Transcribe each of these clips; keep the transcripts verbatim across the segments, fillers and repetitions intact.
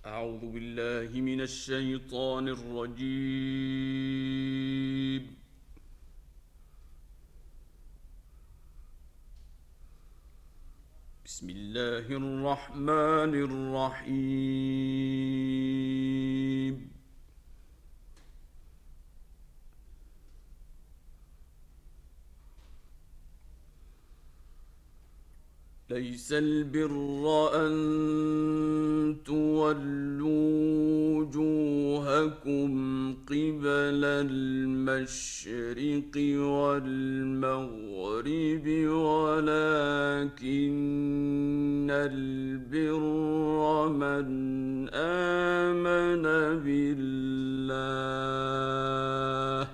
أعوذ بالله من الشيطان الرجيم. بسم الله الرحمن الرحيم. ليس البر أن تولوا وجوهكم قبل المشرق والمغرب، ولكن البر من آمن بالله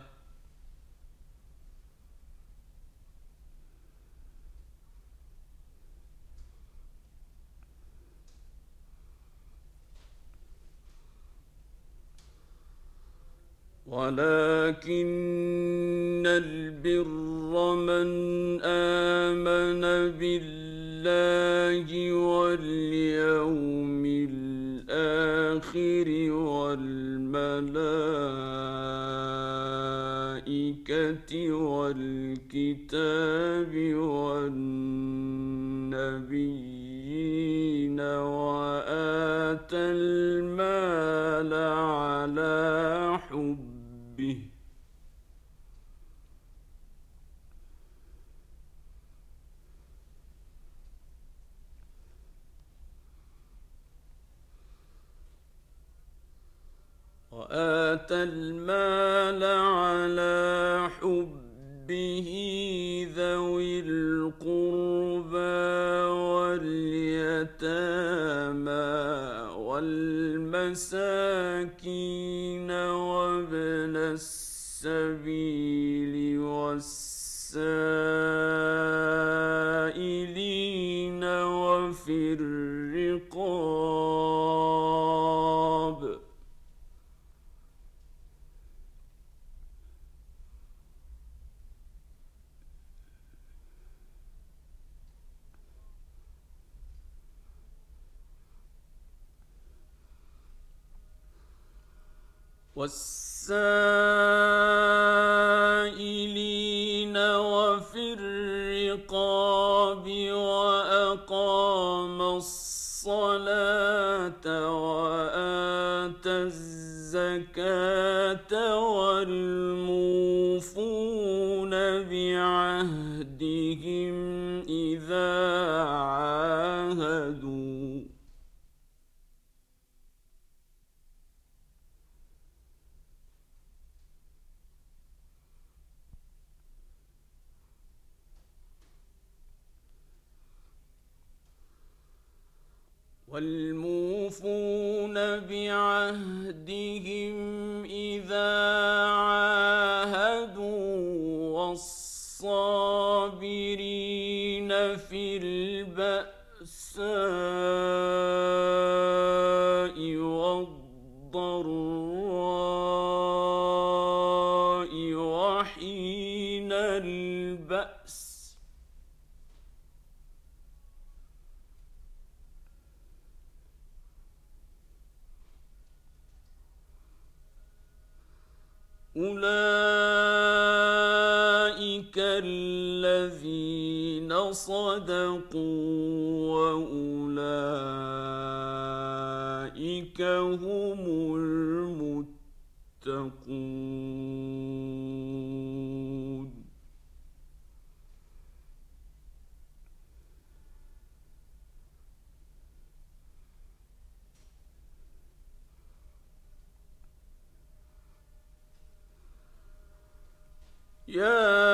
ولكن البر من آمن بالله واليوم الآخر والملائكة والكتاب والنبيين، وآتى المال على حبه وآتى المال على حبه ذوي القربى واليتامى والمساكين وابن السبيل والسائلين وفي الرقاب والسائلين وفي الرقاب، وأقام الصلاة وآتى الزكاة والموفون بعهدهم إذا عاهدوا والموفون بعهدهم إذا عاهدوا والصابرين في البأساء والضراء وحين البأس، أولئك الذين صدقوا وأولئك هم المتقون. يا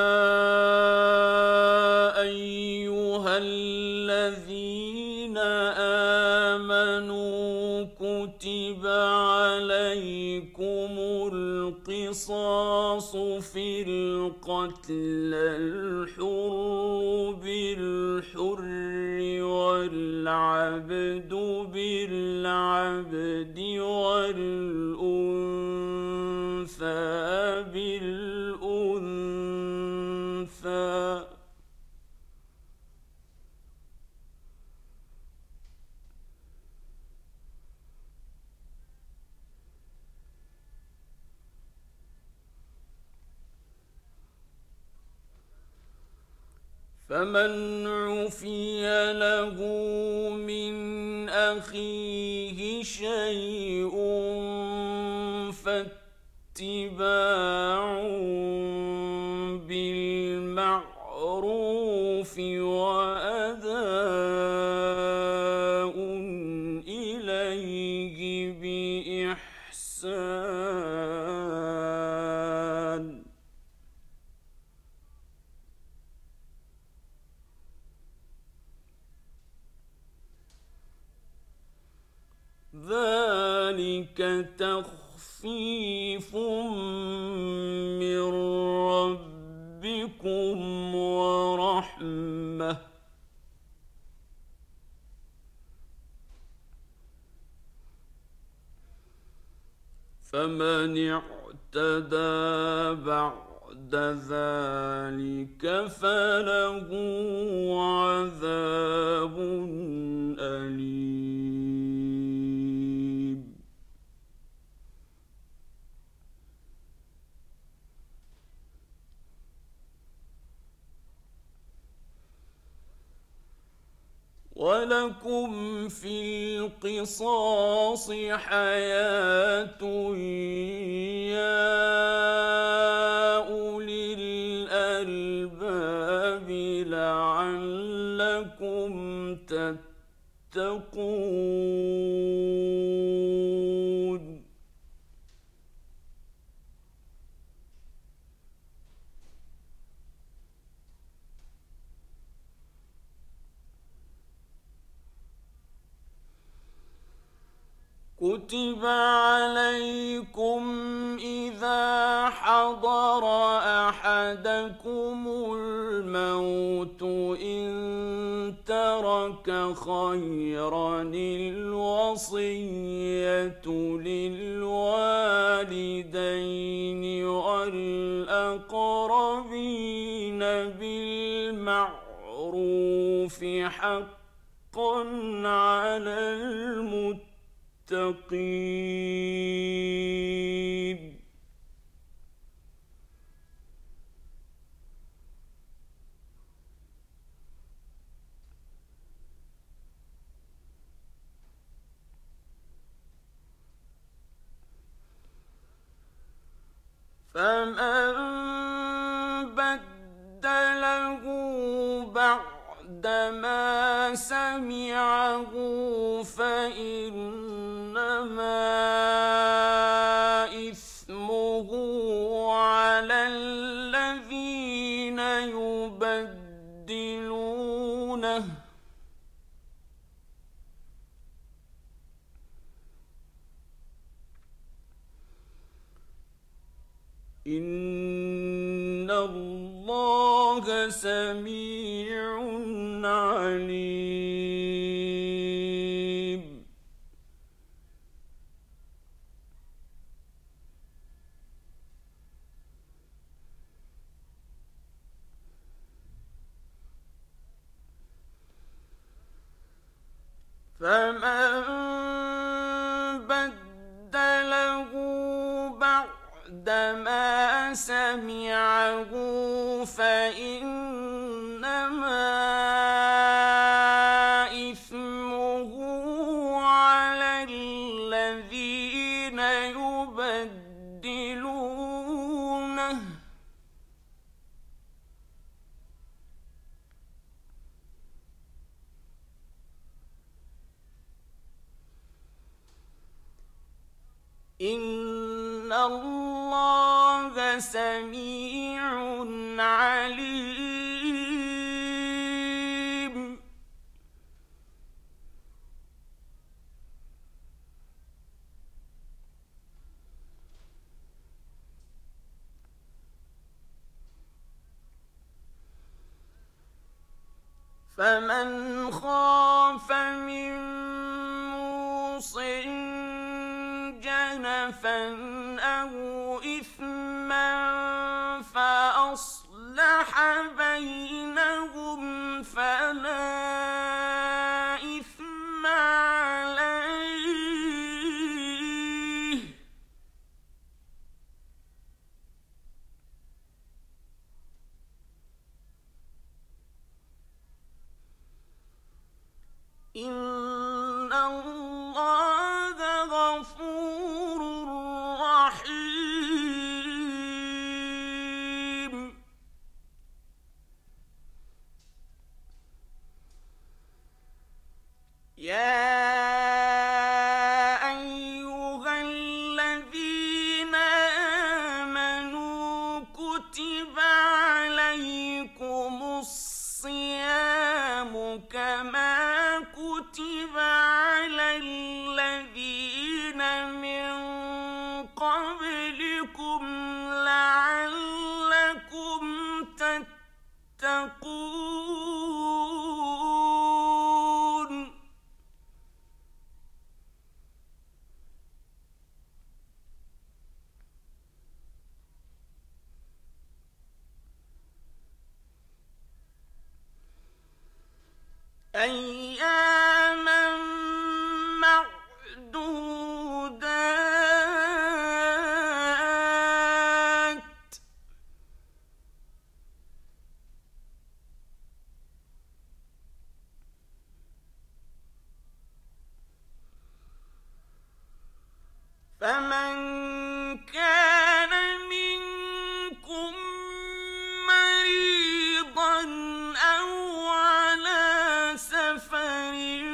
أيها الذين آمنوا كتب عليكم القصاص في القتل، الحر بالحر والعبد بالعبد والأنثى بالأنثى، فمن عفي له من أخيه شيء فاتباع بالمعروف وأداء إليه بإحسان. ذلك تخفيف من ربكم ورحمة. فمن اعتدى بعد ذلك فله عذاب أليم. ولكم في القصاص حياة يا أولي الألباب لعلكم تتقون. كتب عليكم إذا حضر أحدكم الموت إن ترك خيرا الوصية للوالدين والأقربين بالمعروف حقا على المتقين. المتقين. فمن بدله بعدما سمعه فإنما إثمه على الذين يبدلونه إن الله سميع عليم. فمن بدله بعدما سمعه فإنما إثمه على الذين يبدلونه إن الله سميع عليم. فمن خاف من موصٍ جنفا أو إثما فأصلح بينهم فلا إثم عليه أياما معدودات فمن كان منكم مريضا أو على سفر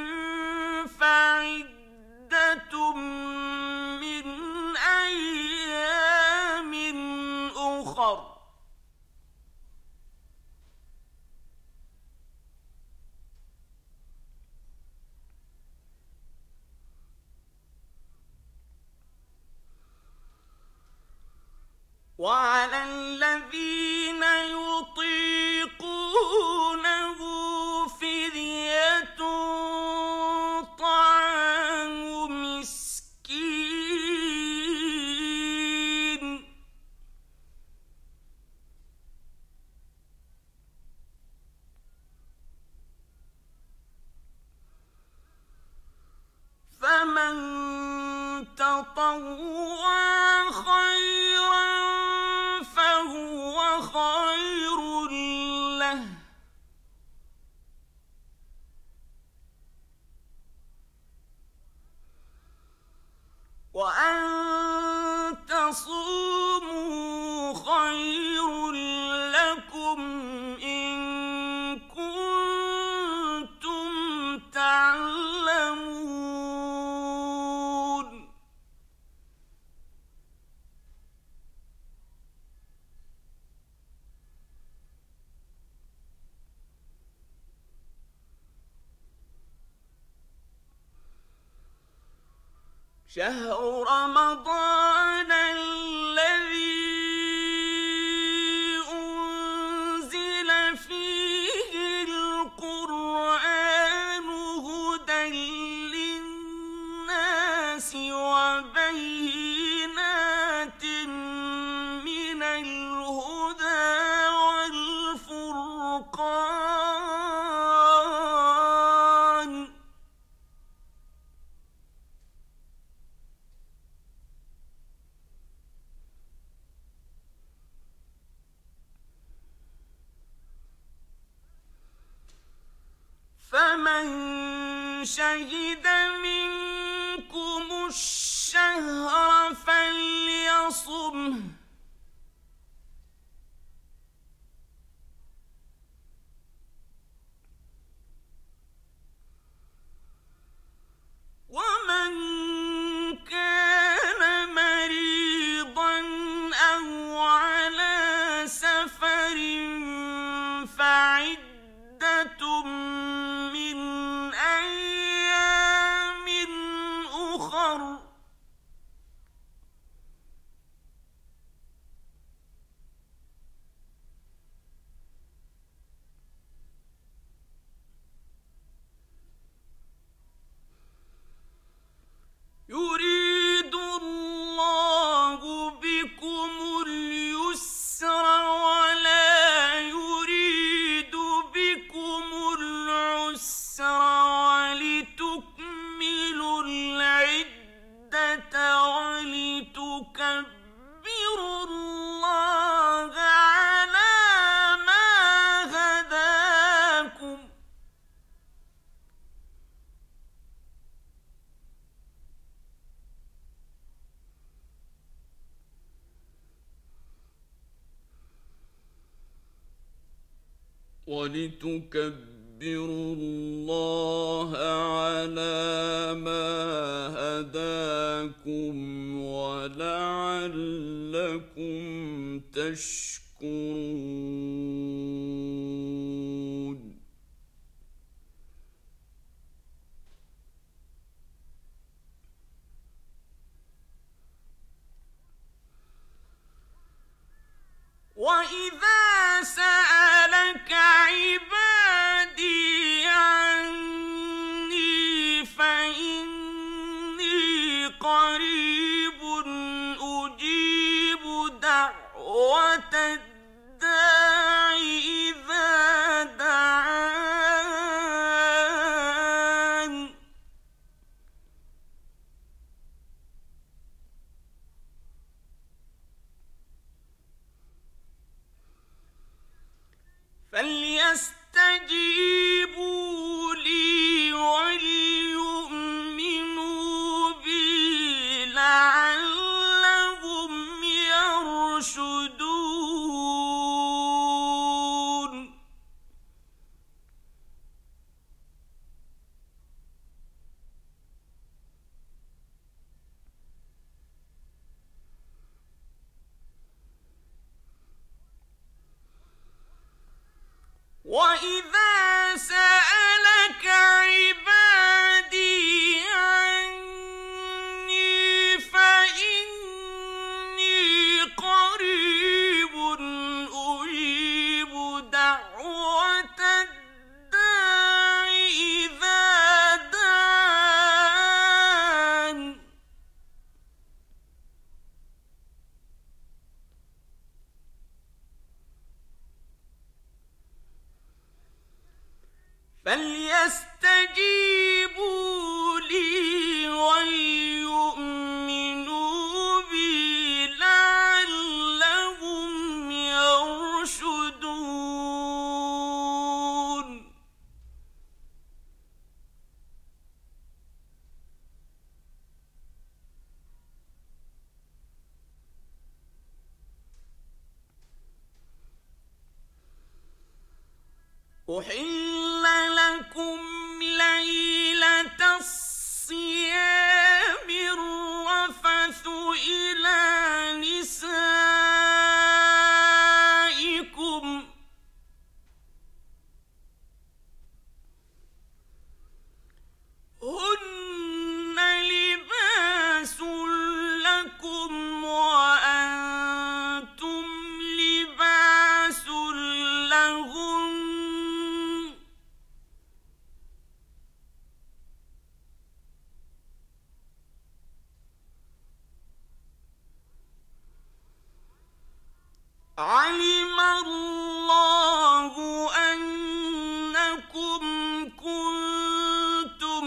فعدة من أيام أخر وعلى الذين يطيقونه فدية طعام مسكين فمن تطوع خيرا فهو خير له وأن تصوموا خير لكم إن كنتم تعلمون شهر رمضان الذي أنزل فيه القرآن هدى للناس وبينات من الهدى والفرقان فمن شهد منكم الشهر فليصمه ومن كان مريضا أو على سفر فعدة من أيام أخر يريد الله بكم اليسر ولا يريد بكم العسر ولتكملوا العدة ولتكبروا الله على ما هداكم ولتكبروا الله على ما هداكم ولعلكم تشكرون وإذا سألك عبادي عني فإني قريب أجيب دعوة وَإِذَا سَأَلَكَ عِبَادِي عَنِّي فَإِنِّي قَرِيبٌ أُجِيبُ دَعْوَةَ الدَّاعِ إِذَا دَعَانِ فَلْيَسْتَجِيبُوا لِي وَلْيُؤْمِنُوا بِي لَعَلَّهُمْ يَرْشُدُونَ أُحِلَّ لَكُمْ لَيْلَةَ الصِّيَامِ الرَّفَثُ إِلَىٰ نِسَائِكُمْ ۚ هُنَّ لِبَاسٌ لَّكُمْ وَأَنتُمْ لِبَاسٌ لَّهُنَّ ۗ عَلِمَ اللَّهُ أَنَّكُمْ كُنتُمْ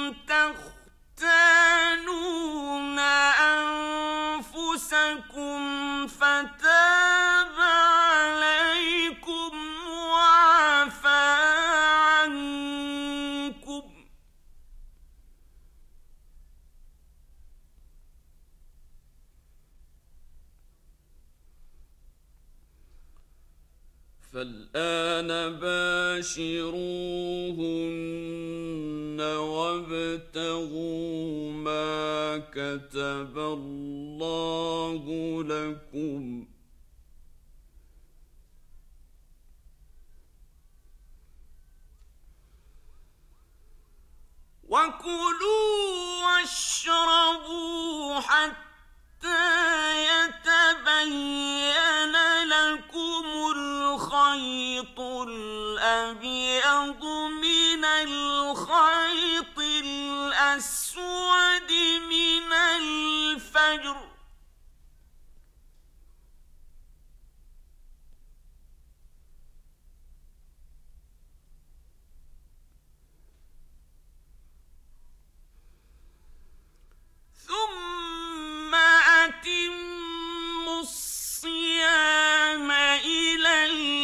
تَخْتَانُونَ أَنفُسَكُمْ فَتَابَ عَلَيْكُمْ وَعَفَا عَنكُمْ ۖ فَالْآنَ بَاشِرُوهُنَّ وَابْتَغُوا مَا كَتَبَ اللَّهُ لَكُمْ ۚ وَكُلُوا وَاشْرَبُوا حَتَّىٰ يَتَبَيَّنَ لَكُمُ الْخَيْطُ الْأَبْيَضُ مِنَ الْخَيْطِ الْأَسْوَدِ مِنَ الْفَجْرِ ۖ ثُمَّ أَتِمُّوا الصِّيَامَ إِلَى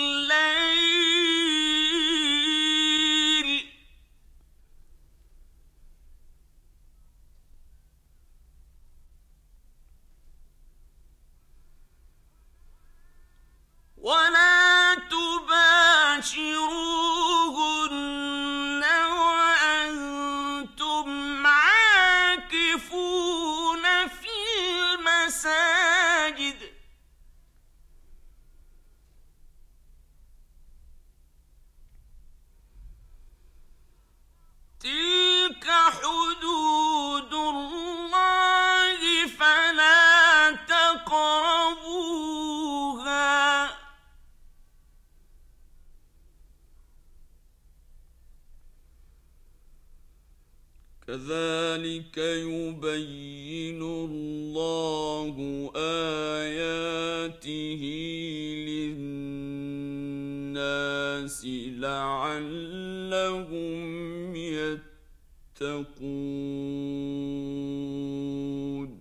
اللَّيْلِ ۚ وَلَا تُبَاشِرُوهُنَّ وَأَنتُمْ عَاكِفُونَ فِي الْمَسَاجِدِ ۗ تِلْكَ حُدُودُ اللَّهِ فَلَا تَقْرَبُوهَا ۗ كَذَٰلِكَ يُبَيِّنُ اللَّهُ آيَاتِهِ لِلنَّاسِ لَعَلَّهُمْ يَتَّقُونَ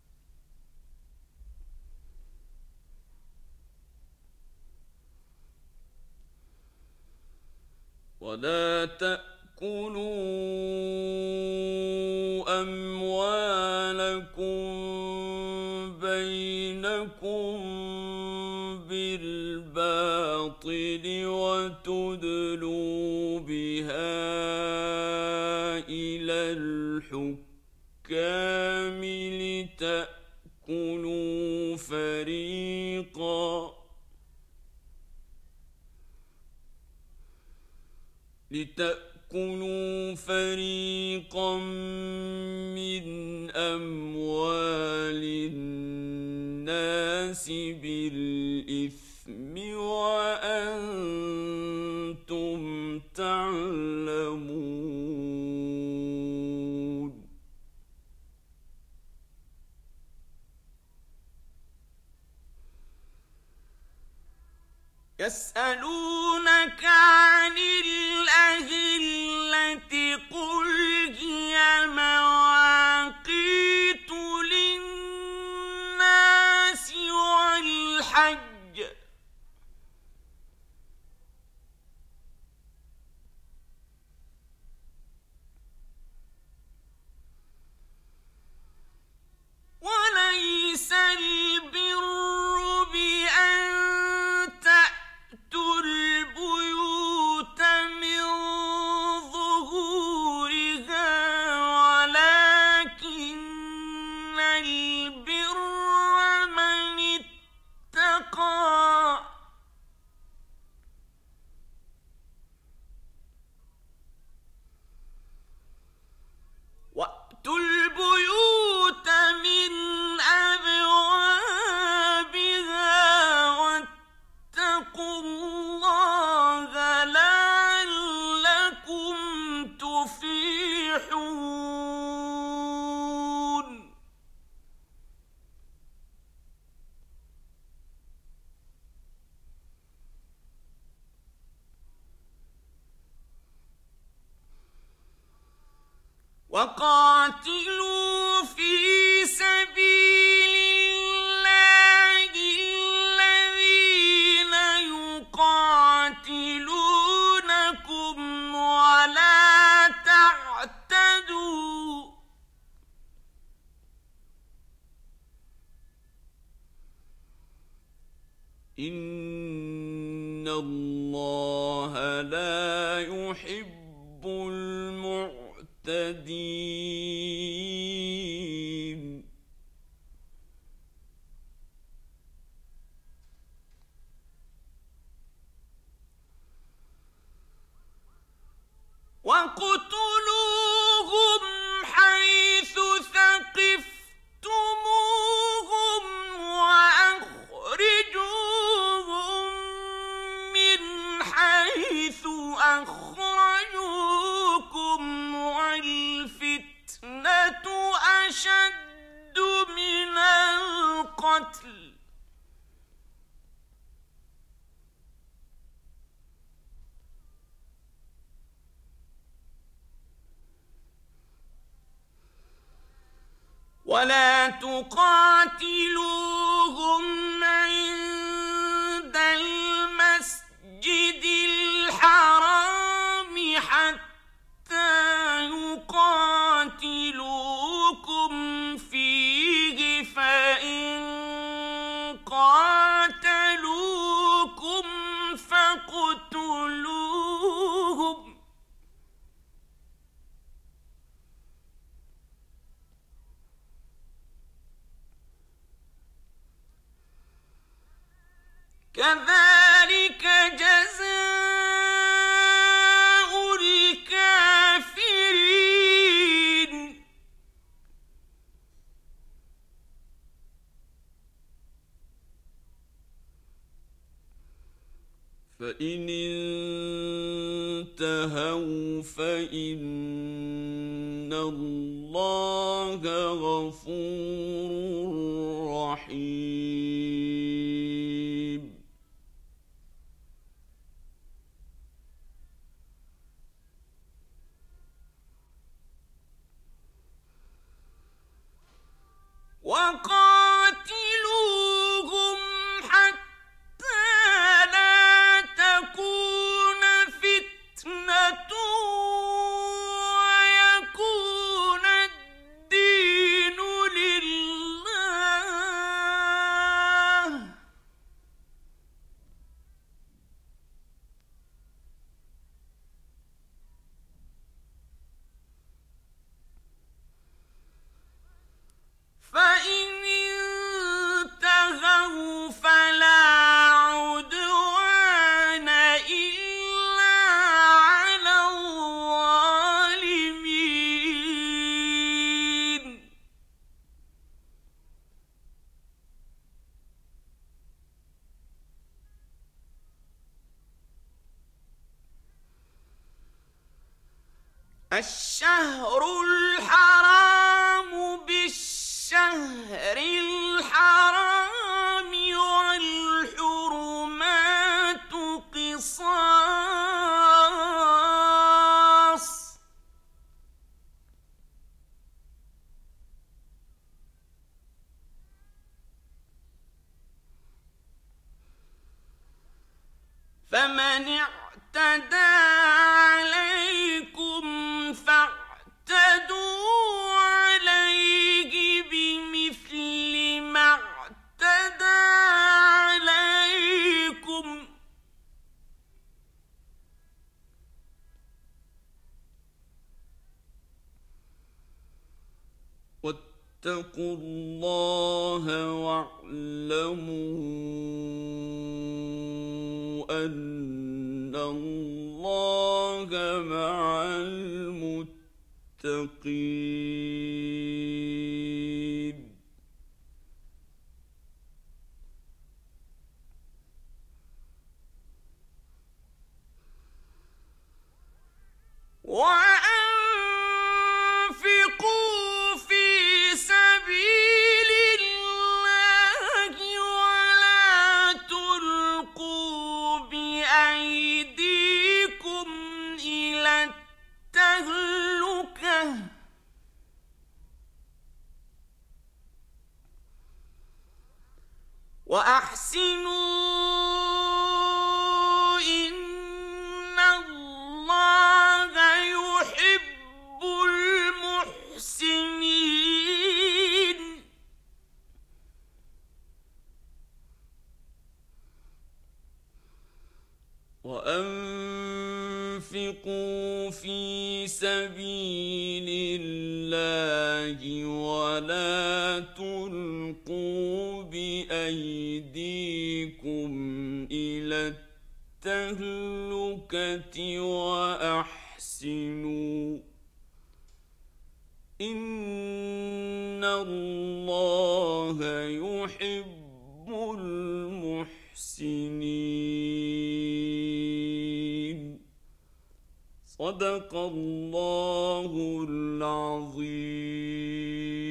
وَلَا تَأْكُلُوا أَمْوَالَكُم بَيْنَكُم بِالْبَاطِلِ وَتُدْلُوا بِهَا إِلَى الْحُكَّامِ لِتَأْكُلُوا فَرِيقًا لتأكلوا فريقا من أموال الناس بالإثم وأنتم تعلمون. يسألونك عن الأهلة قل هي مواقيت للناس والحج وليس البر بأن تأتوا البيوت من ظهورها ولكن البر من اتقى وأتوا البيوت من أبوابها واتقوا الله لعلكم تفلحون. وقاتلوا في سبيل الله الذين يقاتلونكم ولا تعتدوا إن الله لا يحب المعتدين. وَاقْتُلُوهُمْ حَيْثُ ثَقِفْتُمُوهُمْ وَأَخْرِجُوهُم مِّنْ حَيْثُ أَخْرَجُوكُمْ وَالْفِتْنَةُ أَشَدُّ مِنَ الْقَتْلِ ولا تقاتلوهم عند المسجد الحرام حتى يقاتلوكم فيه فإن قاتلوكم فاقتلوهم كذلك جزاء الكافرين. فإن انتهوا فإن الله غفور رحيم. وقاتلوهم حتى لا تكون فتنة ويكون الدين لله فإن الشهر الحرام بالشهر الحرام والحرمات قصاص فمن اعتدى عليكم فاعتدوا عليه بمثل ما اعتدى عليكم واتقوا الله واعلموا أن الله مع المتقين وأنفقوا في سبيل الله ولا تلقوا بأيديكم إلى التهلكة وأحسنوا إن الله يحب المحسنين وأنفقوا في سبيل الله ولا تلقوا بأيديكم إلى التهلكة وأحسنوا إن الله يحب المحسنين صدق الله العظيم.